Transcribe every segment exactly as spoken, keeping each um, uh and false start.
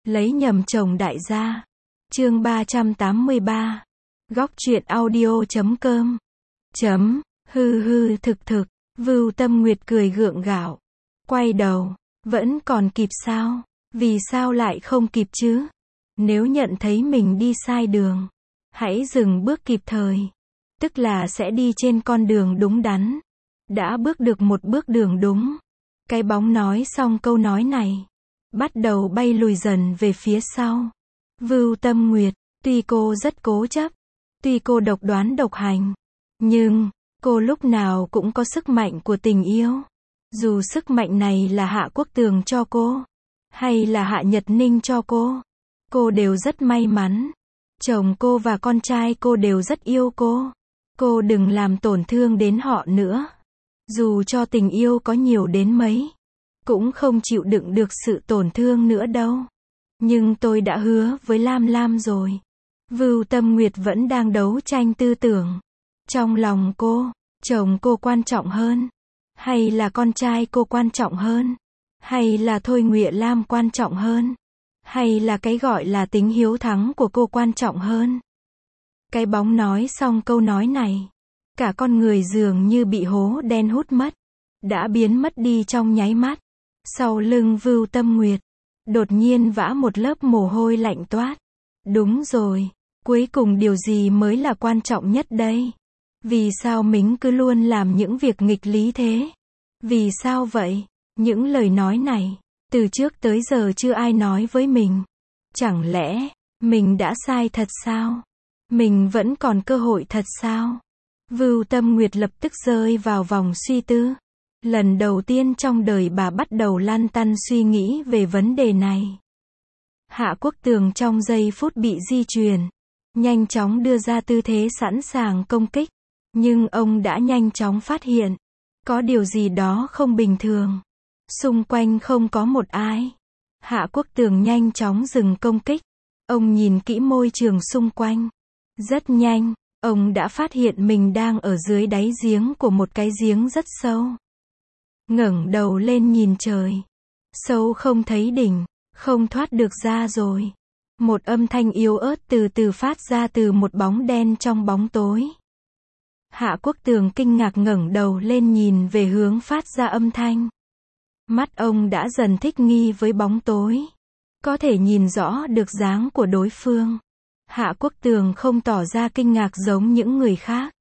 Lấy nhầm chồng đại gia. Chương ba trăm tám mươi ba. Góc truyện audio chấm com. Chấm, hư hư thực thực, Vưu Tâm Nguyệt cười gượng gạo. Quay đầu, vẫn còn kịp sao? Vì sao lại không kịp chứ? Nếu nhận thấy mình đi sai đường, hãy dừng bước kịp thời. Tức là sẽ đi trên con đường đúng đắn. Đã bước được một bước đường đúng. Cái bóng nói xong câu nói này, bắt đầu bay lùi dần về phía sau. Vưu Tâm Nguyệt, tuy cô rất cố chấp, tuy cô độc đoán độc hành, nhưng cô lúc nào cũng có sức mạnh của tình yêu. Dù sức mạnh này là Hạ Quốc Tường cho cô, hay là Hạ Nhật Ninh cho cô, cô đều rất may mắn. Chồng cô và con trai cô đều rất yêu cô. Cô đừng làm tổn thương đến họ nữa. Dù cho tình yêu có nhiều đến mấy, cũng không chịu đựng được sự tổn thương nữa đâu. Nhưng tôi đã hứa với Lam Lam rồi. Vưu Tâm Nguyệt vẫn đang đấu tranh tư tưởng. Trong lòng cô, chồng cô quan trọng hơn? Hay là con trai cô quan trọng hơn? Hay là Thôi Ngụy Lam quan trọng hơn? Hay là cái gọi là tính hiếu thắng của cô quan trọng hơn? Cái bóng nói xong câu nói này, cả con người dường như bị hố đen hút mất, đã biến mất đi trong nháy mắt. Sau lưng Vưu Tâm Nguyệt, đột nhiên vã một lớp mồ hôi lạnh toát. Đúng rồi, cuối cùng điều gì mới là quan trọng nhất đây? Vì sao mình cứ luôn làm những việc nghịch lý thế? Vì sao vậy? Những lời nói này, từ trước tới giờ chưa ai nói với mình. Chẳng lẽ, mình đã sai thật sao? Mình vẫn còn cơ hội thật sao? Vưu Tâm Nguyệt lập tức rơi vào vòng suy tư. Lần đầu tiên trong đời bà bắt đầu lăn tăn suy nghĩ về vấn đề này. Hạ Quốc Tường trong giây phút bị di chuyển, nhanh chóng đưa ra tư thế sẵn sàng công kích. Nhưng ông đã nhanh chóng phát hiện, có điều gì đó không bình thường. Xung quanh không có một ai. Hạ Quốc Tường nhanh chóng dừng công kích. Ông nhìn kỹ môi trường xung quanh. Rất nhanh, ông đã phát hiện mình đang ở dưới đáy giếng của một cái giếng rất sâu. Ngẩng đầu lên nhìn trời. Sâu không thấy đỉnh, không thoát được ra rồi. Một âm thanh yếu ớt từ từ phát ra từ một bóng đen trong bóng tối. Hạ Quốc Tường kinh ngạc ngẩng đầu lên nhìn về hướng phát ra âm thanh. Mắt ông đã dần thích nghi với bóng tối. Có thể nhìn rõ được dáng của đối phương. Hạ Quốc Tường không tỏ ra kinh ngạc giống những người khác.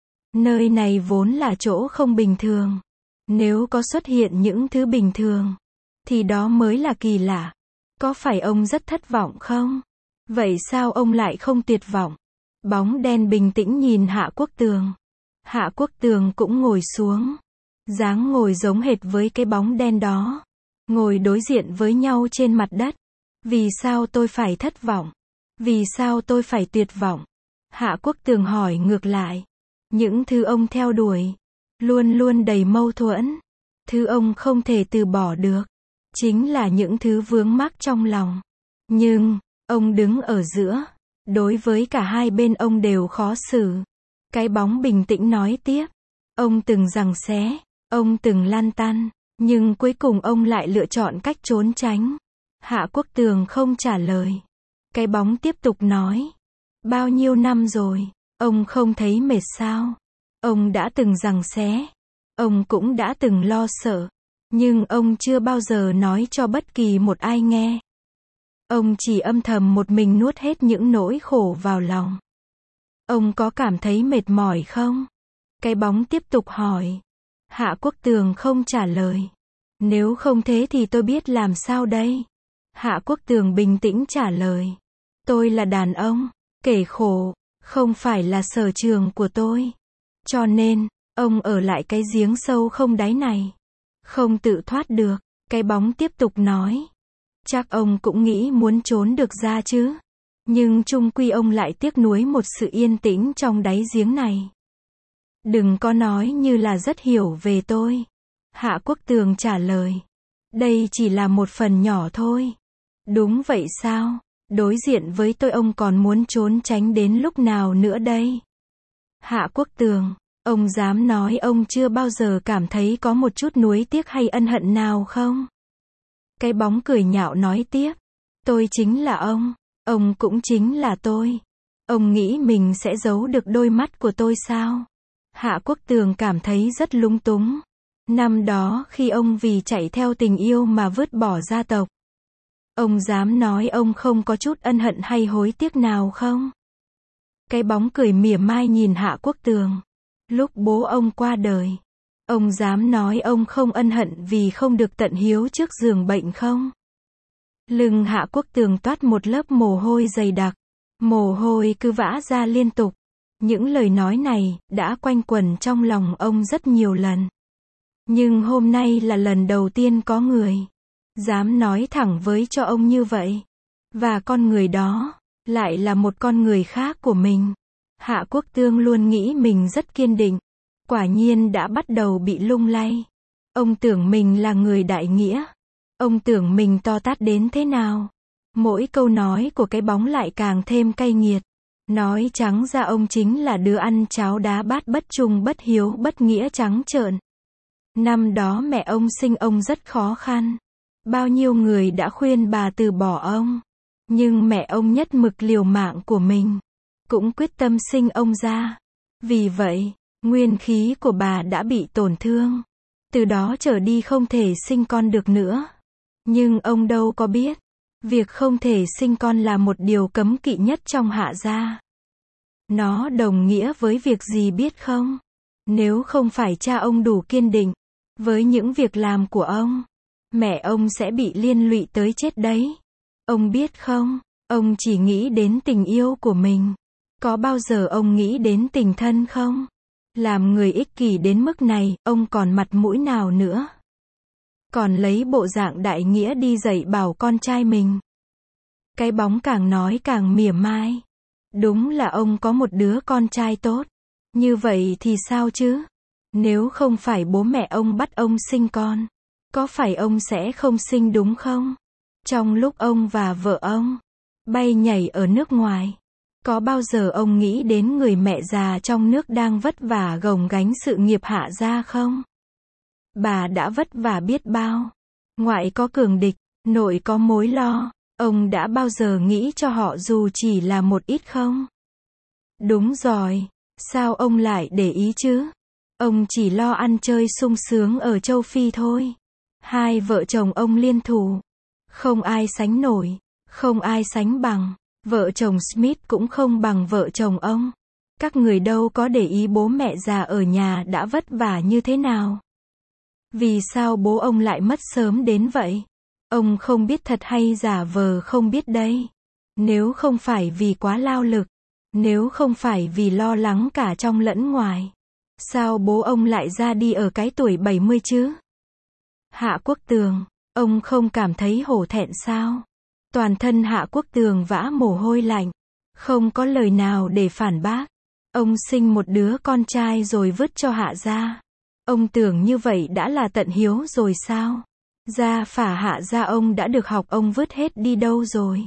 Nơi này vốn là chỗ không bình thường. Nếu có xuất hiện những thứ bình thường, thì đó mới là kỳ lạ. Có phải ông rất thất vọng không? Vậy sao ông lại không tuyệt vọng? Bóng đen bình tĩnh nhìn Hạ Quốc Tường. Hạ Quốc Tường cũng ngồi xuống. Dáng ngồi giống hệt với cái bóng đen đó. Ngồi đối diện với nhau trên mặt đất. Vì sao tôi phải thất vọng? Vì sao tôi phải tuyệt vọng? Hạ Quốc Tường hỏi ngược lại. Những thứ ông theo đuổi, luôn luôn đầy mâu thuẫn. Thứ ông không thể từ bỏ được, chính là những thứ vướng mắc trong lòng. Nhưng, ông đứng ở giữa. Đối với cả hai bên ông đều khó xử. Cái bóng bình tĩnh nói tiếp. Ông từng giằng xé, ông từng lăn tăn, nhưng cuối cùng ông lại lựa chọn cách trốn tránh. Hạ Quốc Tường không trả lời. Cái bóng tiếp tục nói. Bao nhiêu năm rồi, ông không thấy mệt sao? Ông đã từng giằng xé. Ông cũng đã từng lo sợ. Nhưng ông chưa bao giờ nói cho bất kỳ một ai nghe. Ông chỉ âm thầm một mình nuốt hết những nỗi khổ vào lòng. Ông có cảm thấy mệt mỏi không? Cái bóng tiếp tục hỏi. Hạ Quốc Tường không trả lời. Nếu không thế thì tôi biết làm sao đây? Hạ Quốc Tường bình tĩnh trả lời. Tôi là đàn ông, kể khổ, không phải là sở trường của tôi. Cho nên, ông ở lại cái giếng sâu không đáy này. Không tự thoát được. Cái bóng tiếp tục nói. Chắc ông cũng nghĩ muốn trốn được ra chứ. Nhưng chung quy ông lại tiếc nuối một sự yên tĩnh trong đáy giếng này. Đừng có nói như là rất hiểu về tôi. Hạ Quốc Tường trả lời. Đây chỉ là một phần nhỏ thôi. Đúng vậy sao? Đối diện với tôi ông còn muốn trốn tránh đến lúc nào nữa đây? Hạ Quốc Tường, ông dám nói ông chưa bao giờ cảm thấy có một chút nuối tiếc hay ân hận nào không? Cái bóng cười nhạo nói tiếp. Tôi chính là ông. Ông cũng chính là tôi. Ông nghĩ mình sẽ giấu được đôi mắt của tôi sao? Hạ Quốc Tường cảm thấy rất lúng túng. Năm đó khi ông vì chạy theo tình yêu mà vứt bỏ gia tộc. Ông dám nói ông không có chút ân hận hay hối tiếc nào không? Cái bóng cười mỉa mai nhìn Hạ Quốc Tường. Lúc bố ông qua đời, ông dám nói ông không ân hận vì không được tận hiếu trước giường bệnh không? Lưng Hạ Quốc Tường toát một lớp mồ hôi dày đặc. Mồ hôi cứ vã ra liên tục. Những lời nói này đã quanh quẩn trong lòng ông rất nhiều lần. Nhưng hôm nay là lần đầu tiên có người dám nói thẳng với cho ông như vậy. Và con người đó lại là một con người khác của mình. Hạ Quốc Tường luôn nghĩ mình rất kiên định. Quả nhiên đã bắt đầu bị lung lay. Ông tưởng mình là người đại nghĩa. Ông tưởng mình to tát đến thế nào. Mỗi câu nói của cái bóng lại càng thêm cay nghiệt. Nói trắng ra ông chính là đứa ăn cháo đá bát bất trung bất hiếu bất nghĩa trắng trợn. Năm đó mẹ ông sinh ông rất khó khăn. Bao nhiêu người đã khuyên bà từ bỏ ông. Nhưng mẹ ông nhất mực liều mạng của mình. Cũng quyết tâm sinh ông ra. Vì vậy, nguyên khí của bà đã bị tổn thương. Từ đó trở đi không thể sinh con được nữa. Nhưng ông đâu có biết. Việc không thể sinh con là một điều cấm kỵ nhất trong Hạ gia. Nó đồng nghĩa với việc gì biết không? Nếu không phải cha ông đủ kiên định với những việc làm của ông, mẹ ông sẽ bị liên lụy tới chết đấy. Ông biết không? Ông chỉ nghĩ đến tình yêu của mình. Có bao giờ ông nghĩ đến tình thân không? Làm người ích kỷ đến mức này, ông còn mặt mũi nào nữa? Còn lấy bộ dạng đại nghĩa đi dạy bảo con trai mình. Cái bóng càng nói càng mỉa mai. Đúng là ông có một đứa con trai tốt. Như vậy thì sao chứ? Nếu không phải bố mẹ ông bắt ông sinh con, có phải ông sẽ không sinh đúng không? Trong lúc ông và vợ ông bay nhảy ở nước ngoài, có bao giờ ông nghĩ đến người mẹ già trong nước đang vất vả gồng gánh sự nghiệp Hạ gia không? Bà đã vất vả biết bao. Ngoại có cường địch, nội có mối lo. Ông đã bao giờ nghĩ cho họ dù chỉ là một ít không? Đúng rồi. Sao ông lại để ý chứ? Ông chỉ lo ăn chơi sung sướng ở châu Phi thôi. Hai vợ chồng ông liên thủ. Không ai sánh nổi. Không ai sánh bằng. Vợ chồng Smith cũng không bằng vợ chồng ông. Các người đâu có để ý bố mẹ già ở nhà đã vất vả như thế nào. Vì sao bố ông lại mất sớm đến vậy? Ông không biết thật hay giả vờ không biết đây. Nếu không phải vì quá lao lực, nếu không phải vì lo lắng cả trong lẫn ngoài, sao bố ông lại ra đi ở cái tuổi bảy mươi chứ? Hạ Quốc Tường, ông không cảm thấy hổ thẹn sao? Toàn thân Hạ Quốc Tường vã mồ hôi lạnh, không có lời nào để phản bác. Ông sinh một đứa con trai rồi vứt cho Hạ gia. Ông tưởng như vậy đã là tận hiếu rồi sao? Gia phả Hạ gia ông đã được học ông vứt hết đi đâu rồi?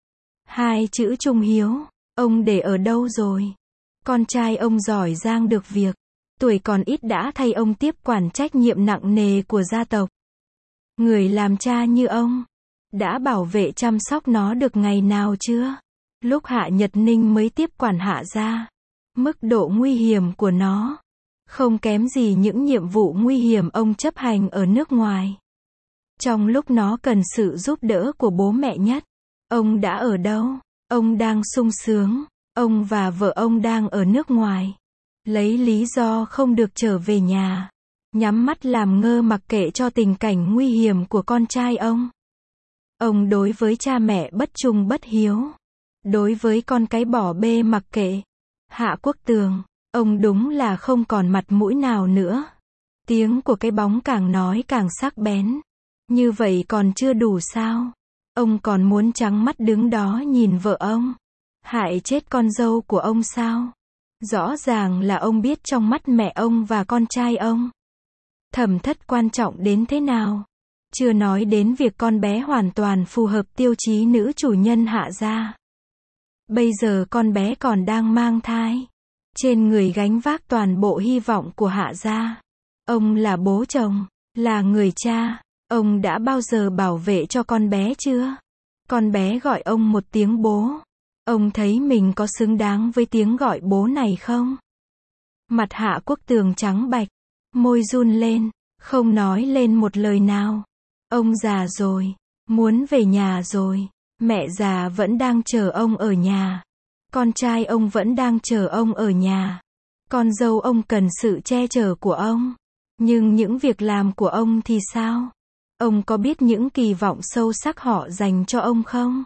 Hai chữ trung hiếu, ông để ở đâu rồi? Con trai ông giỏi giang được việc, tuổi còn ít đã thay ông tiếp quản trách nhiệm nặng nề của gia tộc. Người làm cha như ông, đã bảo vệ chăm sóc nó được ngày nào chưa? Lúc Hạ Nhật Ninh mới tiếp quản Hạ gia, mức độ nguy hiểm của nó không kém gì những nhiệm vụ nguy hiểm ông chấp hành ở nước ngoài. Trong lúc nó cần sự giúp đỡ của bố mẹ nhất, ông đã ở đâu? Ông đang sung sướng, ông và vợ ông đang ở nước ngoài. Lấy lý do không được trở về nhà, nhắm mắt làm ngơ mặc kệ cho tình cảnh nguy hiểm của con trai ông. Ông đối với cha mẹ bất trung bất hiếu, đối với con cái bỏ bê mặc kệ. Hạ Quốc Tường, ông đúng là không còn mặt mũi nào nữa. Tiếng của cái bóng càng nói càng sắc bén. Như vậy còn chưa đủ sao? Ông còn muốn trắng mắt đứng đó nhìn vợ ông hại chết con dâu của ông sao? Rõ ràng là ông biết trong mắt mẹ ông và con trai ông, Thẩm Thất quan trọng đến thế nào. Chưa nói đến việc con bé hoàn toàn phù hợp tiêu chí nữ chủ nhân Hạ gia. Bây giờ con bé còn đang mang thai. Trên người gánh vác toàn bộ hy vọng của Hạ gia. Ông là bố chồng, là người cha. Ông đã bao giờ bảo vệ cho con bé chưa? Con bé gọi ông một tiếng bố. Ông thấy mình có xứng đáng với tiếng gọi bố này không? Mặt Hạ Quốc Tường trắng bạch, môi run lên, không nói lên một lời nào. Ông già rồi, muốn về nhà rồi. Mẹ già vẫn đang chờ ông ở nhà. Con trai ông vẫn đang chờ ông ở nhà. Con dâu ông cần sự che chở của ông. Nhưng những việc làm của ông thì sao? Ông có biết những kỳ vọng sâu sắc họ dành cho ông không?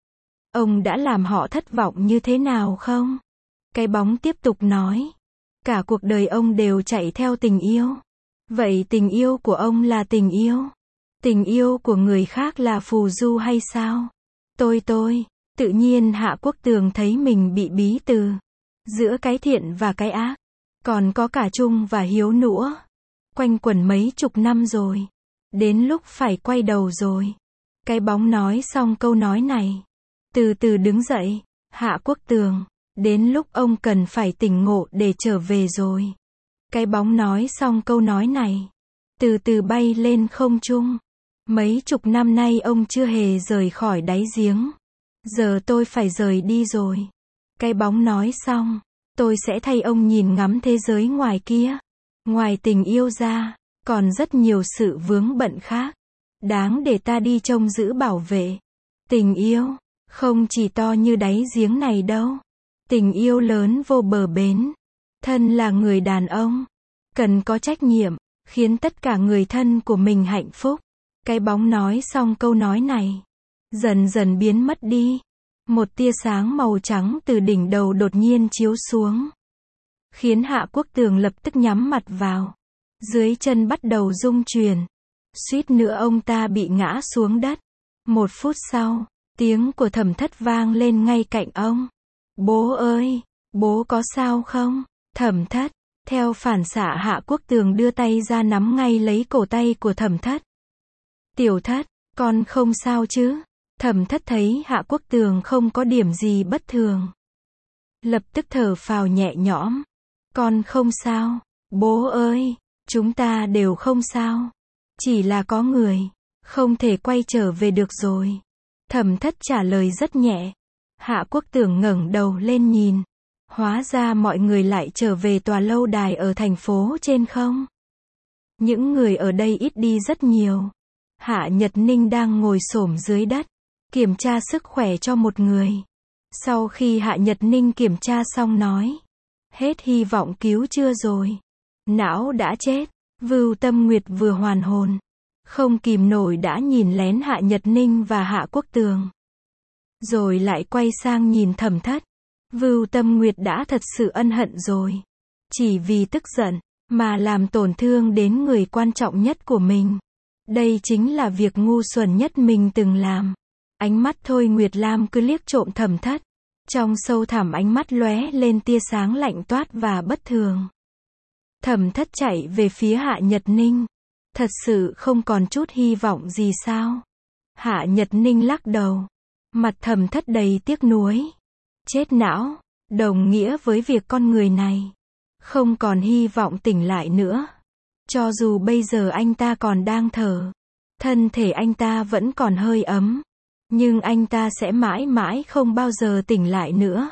Ông đã làm họ thất vọng như thế nào không? Cái bóng tiếp tục nói. Cả cuộc đời ông đều chạy theo tình yêu. Vậy tình yêu của ông là tình yêu? Tình yêu của người khác là phù du hay sao? Tôi tôi, tự nhiên Hạ Quốc Tường thấy mình bị bí từ. Giữa cái thiện và cái ác. Còn có cả Trung và Hiếu nữa. Quanh quẩn mấy chục năm rồi. Đến lúc phải quay đầu rồi. Cái bóng nói xong câu nói này. Từ từ đứng dậy. Hạ Quốc Tường. Đến lúc ông cần phải tỉnh ngộ để trở về rồi. Cái bóng nói xong câu nói này. Từ từ bay lên không trung. Mấy chục năm nay ông chưa hề rời khỏi đáy giếng. Giờ tôi phải rời đi rồi. Cái bóng nói xong. Tôi sẽ thay ông nhìn ngắm thế giới ngoài kia. Ngoài tình yêu ra, còn rất nhiều sự vướng bận khác. Đáng để ta đi trông giữ bảo vệ. Tình yêu, không chỉ to như đáy giếng này đâu. Tình yêu lớn vô bờ bến. Thân là người đàn ông. Cần có trách nhiệm, khiến tất cả người thân của mình hạnh phúc. Cái bóng nói xong câu nói này. Dần dần biến mất đi. Một tia sáng màu trắng từ đỉnh đầu đột nhiên chiếu xuống. Khiến Hạ Quốc Tường lập tức nhắm mặt vào. Dưới chân bắt đầu rung chuyển. Suýt nữa ông ta bị ngã xuống đất. Một phút sau, tiếng của Thẩm Thất vang lên ngay cạnh ông. Bố ơi, bố có sao không? Thẩm Thất, theo phản xạ Hạ Quốc Tường đưa tay ra nắm ngay lấy cổ tay của Thẩm Thất. Tiểu Thất, con không sao chứ? Thẩm Thất thấy Hạ Quốc Tường không có điểm gì bất thường. Lập tức thở phào nhẹ nhõm. Con không sao, bố ơi, chúng ta đều không sao. Chỉ là có người, không thể quay trở về được rồi. Thẩm Thất trả lời rất nhẹ. Hạ Quốc Tường ngẩng đầu lên nhìn. Hóa ra mọi người lại trở về tòa lâu đài ở thành phố trên không? Những người ở đây ít đi rất nhiều. Hạ Nhật Ninh đang ngồi xổm dưới đất, kiểm tra sức khỏe cho một người. Sau khi Hạ Nhật Ninh kiểm tra xong nói. Hết hy vọng cứu chữa rồi. Não đã chết. Vưu Tâm Nguyệt vừa hoàn hồn. Không kìm nổi đã nhìn lén Hạ Nhật Ninh và Hạ Quốc Tường. Rồi lại quay sang nhìn Thẩm Thất. Vưu Tâm Nguyệt đã thật sự ân hận rồi. Chỉ vì tức giận, mà làm tổn thương đến người quan trọng nhất của mình. Đây chính là việc ngu xuẩn nhất mình từng làm. Ánh mắt Thôi Nguyệt Lam cứ liếc trộm Thẩm Thất. Trong sâu thẳm ánh mắt lóe lên tia sáng lạnh toát và bất thường. Thẩm Thất chạy về phía Hạ Nhật Ninh. Thật sự không còn chút hy vọng gì sao? Hạ Nhật Ninh lắc đầu. Mặt Thẩm Thất đầy tiếc nuối. Chết não, đồng nghĩa với việc con người này không còn hy vọng tỉnh lại nữa. Cho dù bây giờ anh ta còn đang thở, thân thể anh ta vẫn còn hơi ấm, nhưng anh ta sẽ mãi mãi không bao giờ tỉnh lại nữa.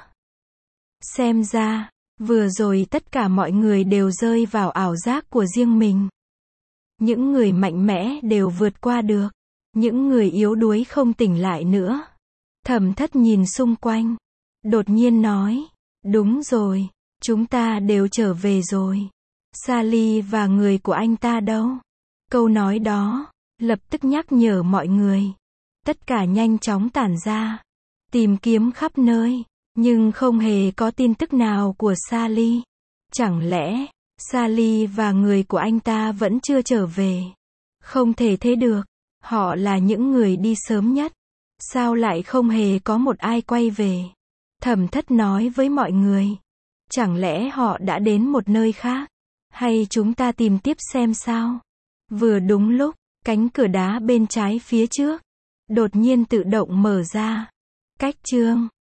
Xem ra, vừa rồi tất cả mọi người đều rơi vào ảo giác của riêng mình. Những người mạnh mẽ đều vượt qua được, những người yếu đuối không tỉnh lại nữa. Thẩm Thất nhìn xung quanh, đột nhiên nói, đúng rồi, chúng ta đều trở về rồi. Sally và người của anh ta đâu? Câu nói đó, lập tức nhắc nhở mọi người. Tất cả nhanh chóng tản ra, tìm kiếm khắp nơi, nhưng không hề có tin tức nào của Sally. Chẳng lẽ, Sally và người của anh ta vẫn chưa trở về? Không thể thế được, họ là những người đi sớm nhất. Sao lại không hề có một ai quay về? Thẩm Thất nói với mọi người. Chẳng lẽ họ đã đến một nơi khác? Hay chúng ta tìm tiếp xem sao? Vừa đúng lúc, cánh cửa đá bên trái phía trước đột nhiên tự động mở ra. Cách chương